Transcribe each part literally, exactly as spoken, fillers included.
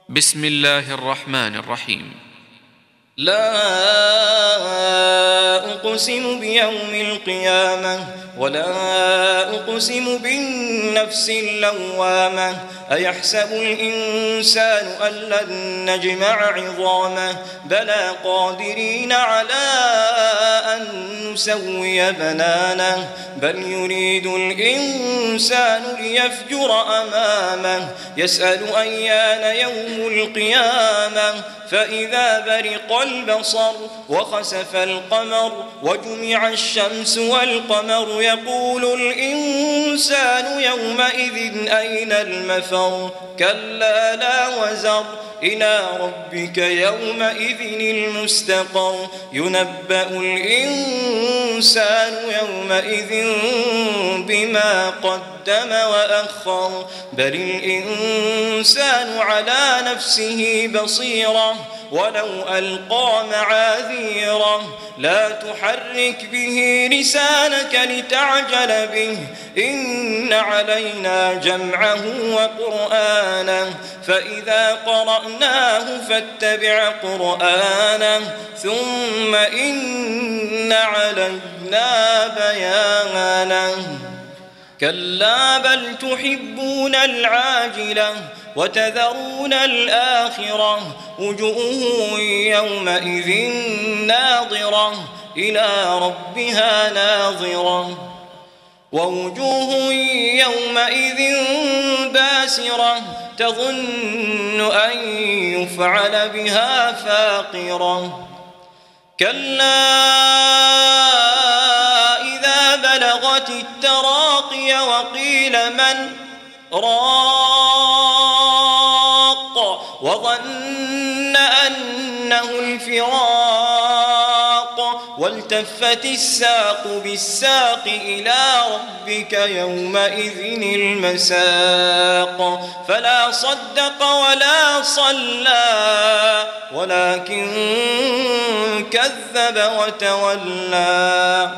بسم الله الرحمن الرحيم. لا أقسم بيوم القيامة ولا أقسم بالنفس اللوامة أيحسب الإنسان أن لن نجمع عظامه بلى قادرين على أن نسوي بنانه بل يريد الإنسان ليفجر أمامه يسأل أيان يوم القيامة فإذا برق البصر وخسف القمر وجمع الشمس والقمر يقول الإنسان يومئذ أين المفر كلا لا وزر إلى ربك يومئذ المستقر ينبأ الإنسان يومئذ بما قدم وأخر بل الإنسان على نفسه بصيرة ولو ألقى معاذيره لا تحرك به لسانك لتعجل به إن علينا جمعه وقرآنه فإذا قرأناه فاتبع قرآنه ثم إن علينا بيانه كلا بل تحبون العاجلة وتذرون الآخرة وجوه يومئذ ناظرة إلى ربها ناظرة ووجوه يومئذ باسرة تظن أن يفعل بها فاقرة كلا إذا بلغت التراقي وقيل من راق وظن أنه الفراق والتفت الساق بالساق إلى ربك يومئذ المساق فلا صدق ولا صلى ولكن كذب وتولى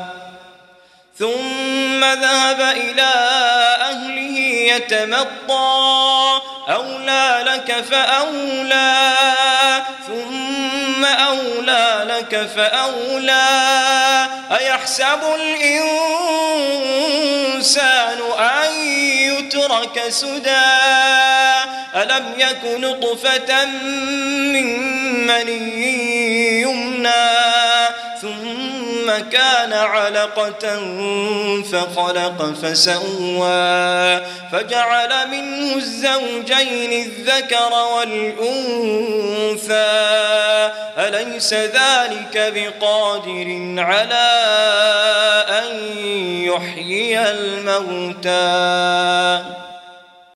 ثم ذهب إلى أهله يتمطى أولى لك فأولى ثم أولى لك فأولى أيحسب الإنسان أن يترك سدى ألم يك نطفة من مني يمنى ثم كان علقة فخلق فسوى فجعل منه الزوجين الذكر والأنثى أليس ذلك بقادر على أن يحيي الموتى